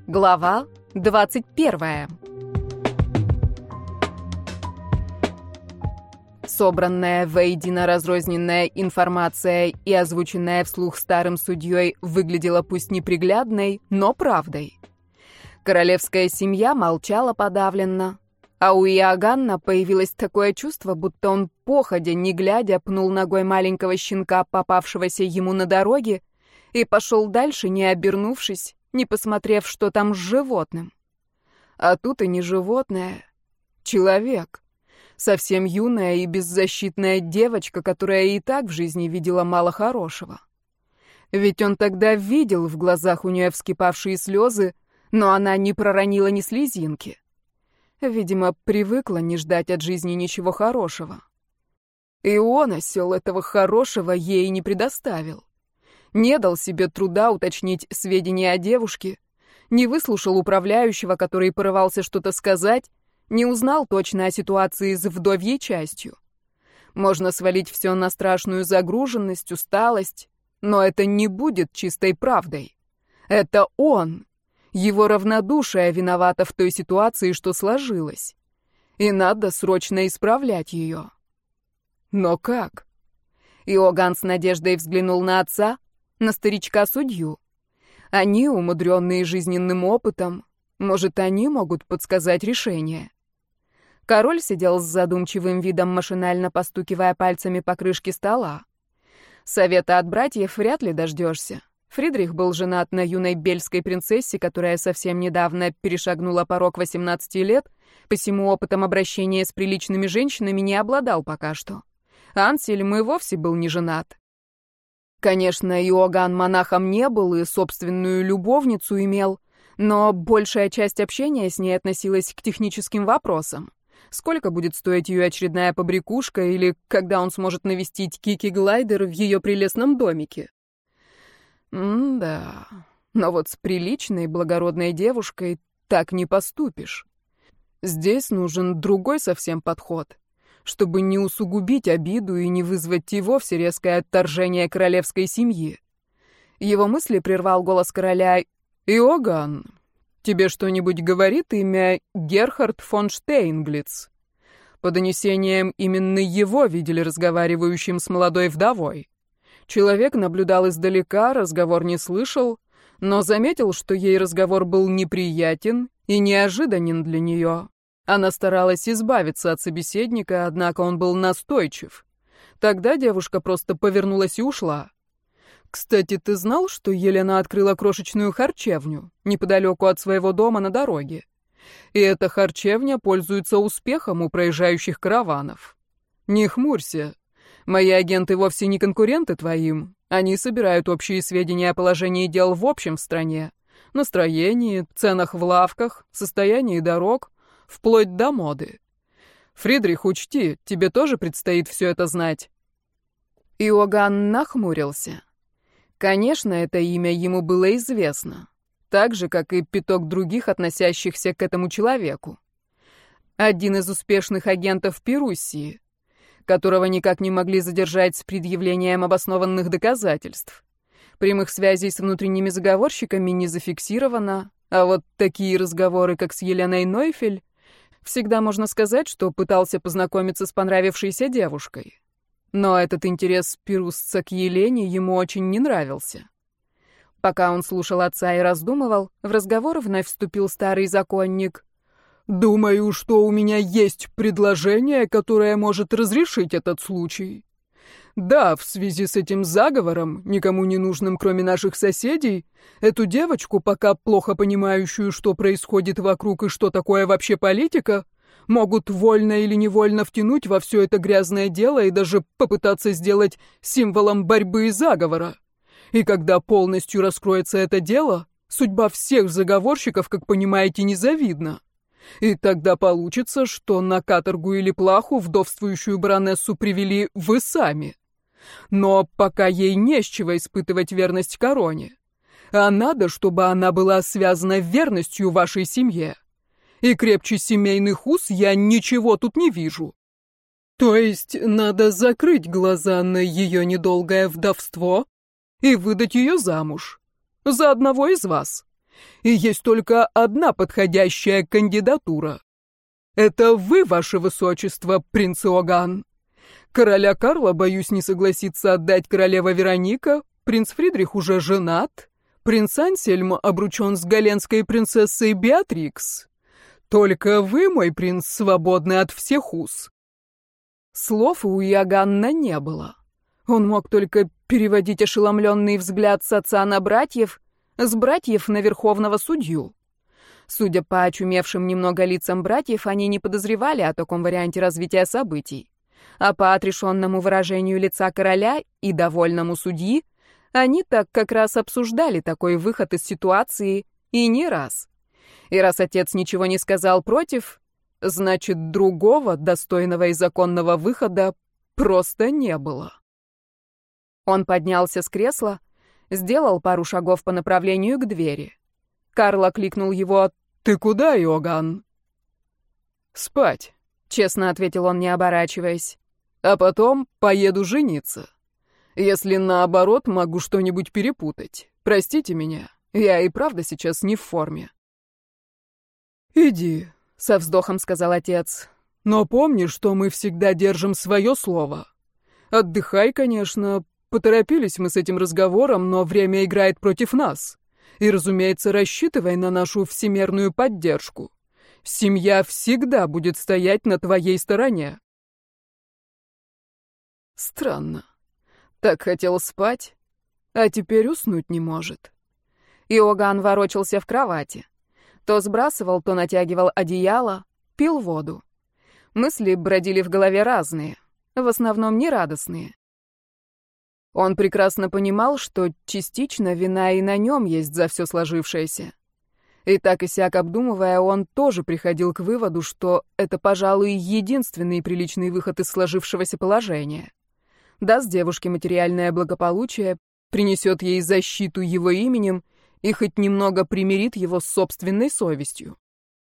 Глава 21. Собранная воедино разрозненная информация и озвученная вслух старым судьей выглядела пусть неприглядной, но правдой. Королевская семья молчала подавленно, а у Иоганна появилось такое чувство, будто он походя, не глядя, пнул ногой маленького щенка, попавшегося ему на дороге, и пошел дальше, не обернувшись, не посмотрев, что там с животным. А тут и не животное, человек. Совсем юная и беззащитная девочка, которая и так в жизни видела мало хорошего. Ведь он тогда видел в глазах у нее вскипавшие слезы, но она не проронила ни слезинки. Видимо, привыкла не ждать от жизни ничего хорошего. И он, осел, этого хорошего ей не предоставил. Не дал себе труда уточнить сведения о девушке, не выслушал управляющего, который порывался что-то сказать, не узнал точно о ситуации с вдовьей частью. Можно свалить все на страшную загруженность, усталость, но это не будет чистой правдой. Это он, его равнодушие виновато в той ситуации, что сложилось. И надо срочно исправлять ее. Но как? Иоганн с надеждой взглянул на отца, на старичка-судью. Они, умудренные жизненным опытом, может, они могут подсказать решение. Король сидел с задумчивым видом, машинально постукивая пальцами по крышке стола. Совета от братьев вряд ли дождешься. Фридрих был женат на юной бельской принцессе, которая совсем недавно перешагнула порог 18 лет, посему опытом обращения с приличными женщинами не обладал пока что. Ансельм и вовсе был не женат. Конечно, Иоганн монахом не был и собственную любовницу имел, но большая часть общения с ней относилась к техническим вопросам. Сколько будет стоить ее очередная побрякушка или когда он сможет навестить Кики Глайдер в ее прелестном домике? Да, но вот с приличной, благородной девушкой так не поступишь. Здесь нужен другой совсем подход, чтобы не усугубить обиду и не вызвать и вовсе резкое отторжение королевской семьи. Его мысли прервал голос короля. «Иоганн, тебе что-нибудь говорит имя Герхард фон Штейнглиц? По донесениям, именно его видели разговаривающим с молодой вдовой. Человек наблюдал издалека, разговор не слышал, но заметил, что ей разговор был неприятен и неожиданен для нее. Она старалась избавиться от собеседника, однако он был настойчив. Тогда девушка просто повернулась и ушла. Кстати, ты знал, что Елена открыла крошечную харчевню неподалеку от своего дома на дороге? И эта харчевня пользуется успехом у проезжающих караванов. Не хмурься. Мои агенты вовсе не конкуренты твоим. Они собирают общие сведения о положении дел в общем в стране, настроении, ценах в лавках, состоянии дорог, вплоть до моды. Фридрих, учти, тебе тоже предстоит все это знать». Иоганн нахмурился. Конечно, это имя ему было известно, так же, как и пяток других, относящихся к этому человеку. Один из успешных агентов Перуссии, которого никак не могли задержать с предъявлением обоснованных доказательств. Прямых связей с внутренними заговорщиками не зафиксировано, а вот такие разговоры, как с Еленой Нойфель, всегда можно сказать, что пытался познакомиться с понравившейся девушкой. Но этот интерес перусца к Елене ему очень не нравился. Пока он слушал отца и раздумывал, в разговор вновь вступил старый законник. «Думаю, что у меня есть предложение, которое может разрешить этот случай. Да, в связи с этим заговором, никому не нужным, кроме наших соседей, эту девочку, пока плохо понимающую, что происходит вокруг и что такое вообще политика, могут вольно или невольно втянуть во все это грязное дело и даже попытаться сделать символом борьбы и заговора. И когда полностью раскроется это дело, судьба всех заговорщиков, как понимаете, незавидна. И тогда получится, что на каторгу или плаху вдовствующую баронессу привели вы сами. Но пока ей не с чего испытывать верность короне. А надо, чтобы она была связана верностью вашей семье. И крепче семейных уз я ничего тут не вижу. То есть надо закрыть глаза на ее недолгое вдовство и выдать ее замуж. За одного из вас. И есть только одна подходящая кандидатура. Это вы, ваше высочество, принц Иоганн. Короля Карла, боюсь, не согласится отдать королева Вероника, принц Фридрих уже женат, принц Ансельм обручен с галенской принцессой Беатрикс. Только вы, мой принц, свободны от всех уз». Слов у Иоганна не было. Он мог только переводить ошеломленный взгляд с отца на братьев, с братьев на верховного судью. Судя по очумевшим немного лицам братьев, они не подозревали о таком варианте развития событий. А по отрешенному выражению лица короля и довольному судьи, они так как раз обсуждали такой выход из ситуации и не раз. И раз отец ничего не сказал против, значит, другого достойного и законного выхода просто не было. Он поднялся с кресла, сделал пару шагов по направлению к двери. Карл окликнул его: «Ты куда, Иоганн?» «Спать», — честно ответил он, не оборачиваясь. «А потом поеду жениться. Если наоборот, могу что-нибудь перепутать. Простите меня, я и правда сейчас не в форме». «Иди», — со вздохом сказал отец. «Но помни, что мы всегда держим свое слово. Отдыхай, конечно. Поторопились мы с этим разговором, но время играет против нас. И, разумеется, рассчитывай на нашу всемерную поддержку. Семья всегда будет стоять на твоей стороне». Странно. Так хотел спать, а теперь уснуть не может. Иоганн ворочался в кровати. То сбрасывал, то натягивал одеяло, пил воду. Мысли бродили в голове разные, в основном нерадостные. Он прекрасно понимал, что частично вина и на нем есть за все сложившееся. И так и сяк обдумывая, он тоже приходил к выводу, что это, пожалуй, единственный приличный выход из сложившегося положения. Даст девушке материальное благополучие, принесет ей защиту его именем и хоть немного примирит его с собственной совестью.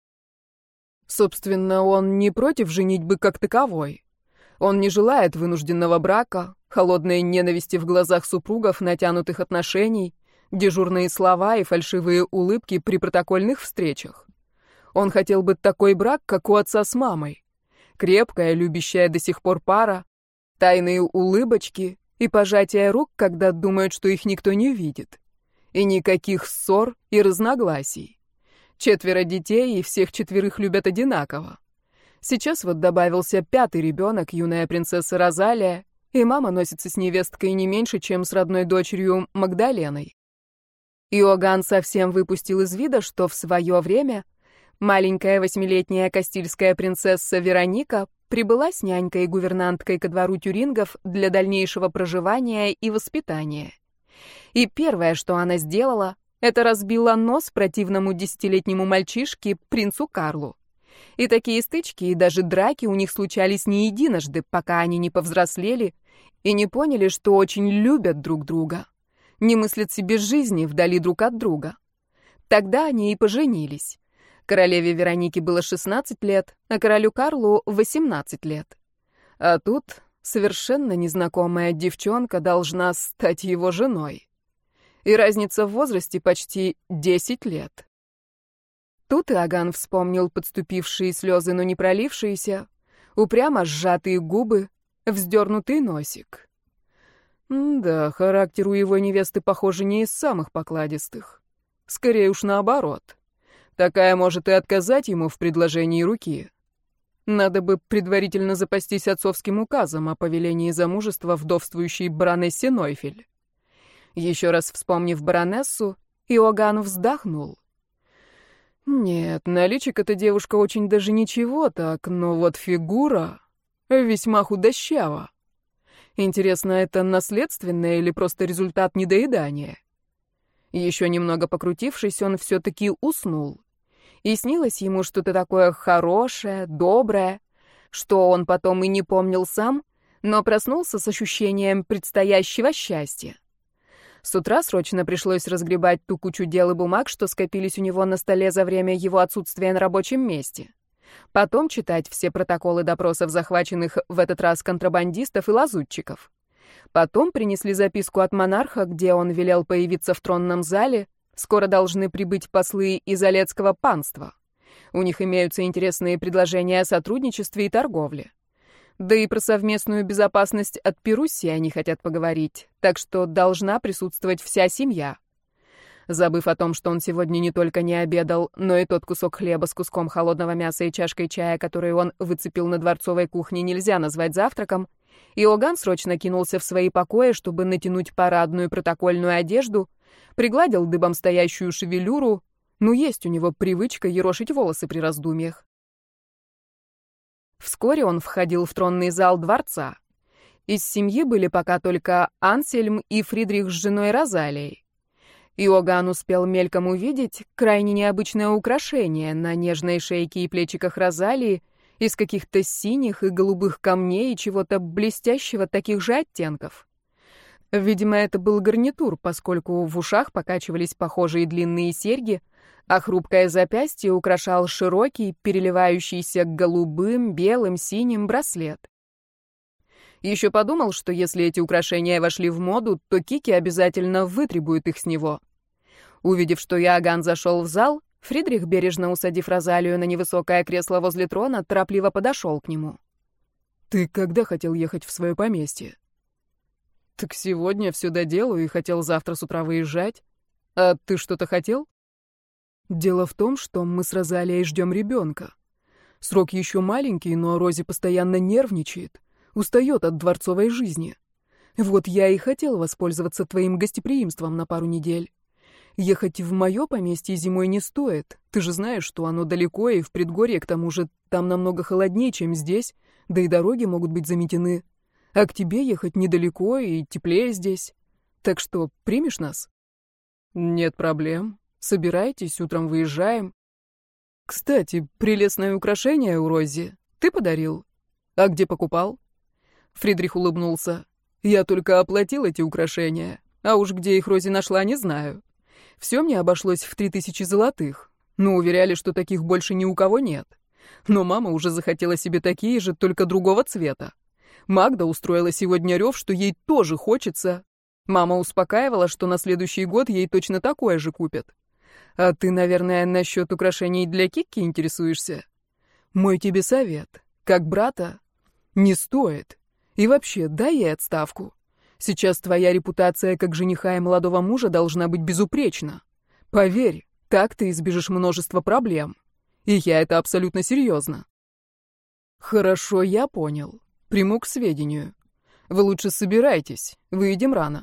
Собственно, он не против женитьбы как таковой. Он не желает вынужденного брака, холодной ненависти в глазах супругов, натянутых отношений, дежурные слова и фальшивые улыбки при протокольных встречах. Он хотел бы такой брак, как у отца с мамой. Крепкая, любящая до сих пор пара, тайные улыбочки и пожатие рук, когда думают, что их никто не видит. И никаких ссор и разногласий. 4 детей, и всех 4 любят одинаково. Сейчас вот добавился 5-й ребенок, юная принцесса Розалия, и мама носится с невесткой не меньше, чем с родной дочерью Магдаленой. Иоганн совсем выпустил из вида, что в свое время маленькая 8-летняя кастильская принцесса Вероника прибыла с нянькой и гувернанткой ко двору тюрингов для дальнейшего проживания и воспитания. И первое, что она сделала, это разбила нос противному 10-летнему мальчишке, принцу Карлу. И такие стычки и даже драки у них случались не единожды, пока они не повзрослели и не поняли, что очень любят друг друга, не мыслят себе жизни вдали друг от друга. Тогда они и поженились. Королеве Веронике было 16 лет, а королю Карлу — 18 лет. А тут совершенно незнакомая девчонка должна стать его женой. И разница в возрасте почти 10 лет. Тут Иоганн вспомнил подступившие слезы, но не пролившиеся, упрямо сжатые губы, вздернутый носик. Да, характер у его невесты, похоже, не из самых покладистых. Скорее уж наоборот. Такая может и отказать ему в предложении руки. Надо бы предварительно запастись отцовским указом о повелении замужества вдовствующей баронессе Нойфель. Еще раз вспомнив баронессу, Иоганн вздохнул. Нет, на личико-то девушка очень даже ничего так, но вот фигура весьма худощава. Интересно, это наследственное или просто результат недоедания? Еще немного покрутившись, он все-таки уснул. И снилось ему что-то такое хорошее, доброе, что он потом и не помнил сам, но проснулся с ощущением предстоящего счастья. С утра срочно пришлось разгребать ту кучу дел и бумаг, что скопились у него на столе за время его отсутствия на рабочем месте. Потом читать все протоколы допросов захваченных в этот раз контрабандистов и лазутчиков. Потом принесли записку от монарха, где он велел появиться в тронном зале, Скоро должны прибыть послы из Олецкого панства. У них имеются интересные предложения о сотрудничестве и торговле. Да и про совместную безопасность от Перуссии они хотят поговорить, так что должна присутствовать вся семья. Забыв о том, что он сегодня не только не обедал, но и тот кусок хлеба с куском холодного мяса и чашкой чая, который он выцепил на дворцовой кухне, нельзя назвать завтраком, Иоганн срочно кинулся в свои покои, чтобы натянуть парадную протокольную одежду, пригладил дыбом стоящую шевелюру, ну есть у него привычка ерошить волосы при раздумьях. Вскоре он входил в тронный зал дворца. Из семьи были пока только Ансельм и Фридрих с женой Розалией. Иоганн успел мельком увидеть крайне необычное украшение на нежной шейке и плечиках Розалии из каких-то синих и голубых камней и чего-то блестящего таких же оттенков. Видимо, это был гарнитур, поскольку в ушах покачивались похожие длинные серьги, а хрупкое запястье украшал широкий, переливающийся голубым, белым, синим браслет. Еще подумал, что если эти украшения вошли в моду, то Кики обязательно вытребует их с него. Увидев, что Иоганн зашел в зал, Фридрих, бережно усадив Розалию на невысокое кресло возле трона, торопливо подошел к нему. «Ты когда хотел ехать в свое поместье?» «Так сегодня все доделаю и хотел завтра с утра выезжать. А ты что-то хотел?» «Дело в том, что мы с Розалией ждем ребенка. Срок еще маленький, но Рози постоянно нервничает, устает от дворцовой жизни. Вот я и хотел воспользоваться твоим гостеприимством на пару недель. Ехать в мое поместье зимой не стоит. Ты же знаешь, что оно далеко и в предгорье, к тому же там намного холоднее, чем здесь, да и дороги могут быть заметены. А к тебе ехать недалеко и теплее здесь. Так что примешь нас?» «Нет проблем. Собирайтесь, утром выезжаем. Кстати, прелестное украшение у Рози. Ты подарил? А где покупал?» Фридрих улыбнулся. «Я только оплатил эти украшения, а уж где их Рози нашла, не знаю. Все мне обошлось в 3000 золотых, но уверяли, что таких больше ни у кого нет. Но мама уже захотела себе такие же, только другого цвета. Магда устроила сегодня рев, что ей тоже хочется. Мама успокаивала, что на следующий год ей точно такое же купят. А ты, наверное, насчет украшений для Кикки интересуешься? Мой тебе совет. Как брата, не стоит. И вообще, дай ей отставку. Сейчас твоя репутация как жениха и молодого мужа должна быть безупречна. Поверь, так ты избежишь множества проблем. И я это абсолютно серьезно». «Хорошо, я понял. Приму к сведению. Вы лучше собирайтесь, выйдем рано».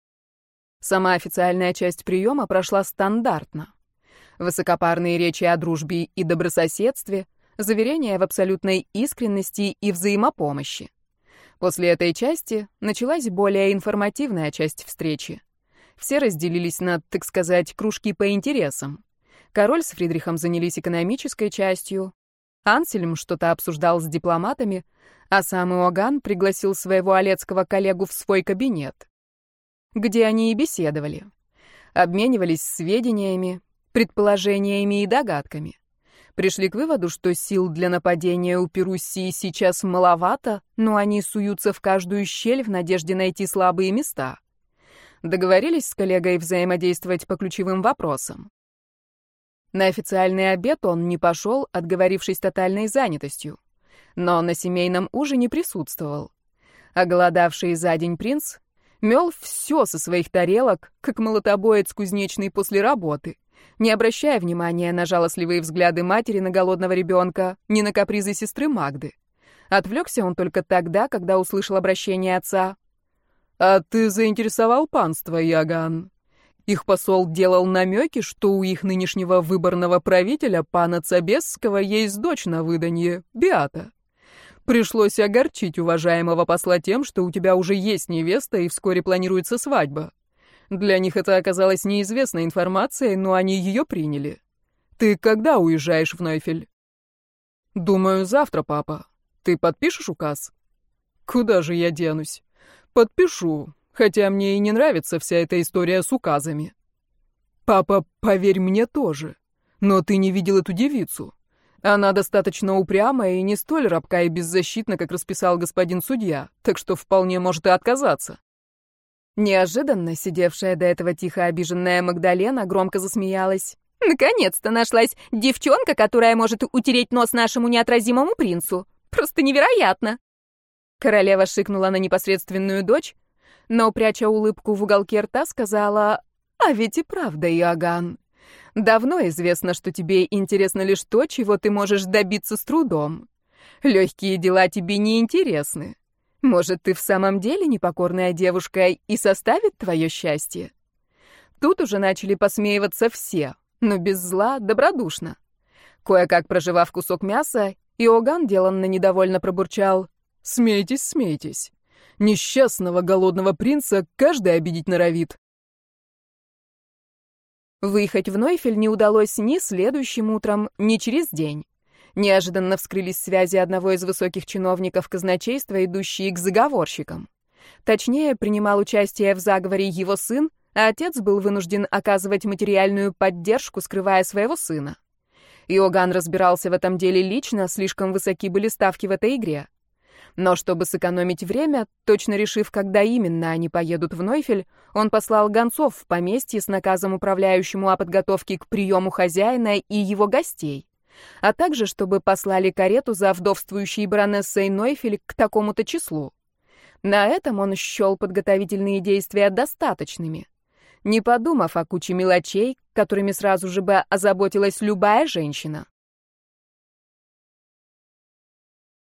Сама официальная часть приема прошла стандартно. Высокопарные речи о дружбе и добрососедстве, заверения в абсолютной искренности и взаимопомощи. После этой части началась более информативная часть встречи. Все разделились на, так сказать, кружки по интересам. Король с Фридрихом занялись экономической частью, Ансельм что-то обсуждал с дипломатами, а сам Иоганн пригласил своего олецкого коллегу в свой кабинет, где они и беседовали. Обменивались сведениями, предположениями и догадками. Пришли к выводу, что сил для нападения у Перуссии сейчас маловато, но они суются в каждую щель в надежде найти слабые места. Договорились с коллегой взаимодействовать по ключевым вопросам. На официальный обед он не пошел, отговорившись тотальной занятостью. Но на семейном ужине присутствовал. Оголодавший за день принц мел все со своих тарелок, как молотобоец кузнечный после работы, не обращая внимания на жалостливые взгляды матери на голодного ребенка, ни на капризы сестры Магды. Отвлекся он только тогда, когда услышал обращение отца. «А ты заинтересовал панство, Иоганн?» Их посол делал намеки, что у их нынешнего выборного правителя, пана Цабесского, есть дочь на выданье, Беата. Пришлось огорчить уважаемого посла тем, что у тебя уже есть невеста и вскоре планируется свадьба. Для них это оказалось неизвестной информацией, но они ее приняли. Ты когда уезжаешь в Нойфель? Думаю, завтра, папа. Ты подпишешь указ? Куда же я денусь? Подпишу, хотя мне и не нравится вся эта история с указами. Папа, поверь мне тоже. Но ты не видел эту девицу. Она достаточно упрямая и не столь рабка и беззащитна, как расписал господин судья, так что вполне может и отказаться. Неожиданно сидевшая до этого тихо обиженная Магдалена громко засмеялась. «Наконец-то нашлась девчонка, которая может утереть нос нашему неотразимому принцу. Просто невероятно!» Королева шикнула на непосредственную дочь, но, пряча улыбку в уголке рта, сказала: «А ведь и правда, Иоганн. Давно известно, что тебе интересно лишь то, чего ты можешь добиться с трудом. Легкие дела тебе не интересны. Может, ты в самом деле непокорная девушка и составит твое счастье?» Тут уже начали посмеиваться все, но без зла, добродушно. Кое-как прожевав кусок мяса, Иоганн деланно недовольно пробурчал: «Смейтесь, смейтесь. Несчастного голодного принца каждый обидеть норовит». Выехать в Нойфель не удалось ни следующим утром, ни через день. Неожиданно вскрылись связи одного из высоких чиновников казначейства, идущие к заговорщикам. Точнее, принимал участие в заговоре его сын, а отец был вынужден оказывать материальную поддержку, скрывая своего сына. Иоганн разбирался в этом деле лично, слишком высоки были ставки в этой игре. Но чтобы сэкономить время, точно решив, когда именно они поедут в Нойфель, он послал гонцов в поместье с наказом управляющему о подготовке к приему хозяина и его гостей, а также чтобы послали карету за вдовствующей баронессой Нойфель к такому-то числу. На этом он счел подготовительные действия достаточными, не подумав о куче мелочей, которыми сразу же бы озаботилась любая женщина.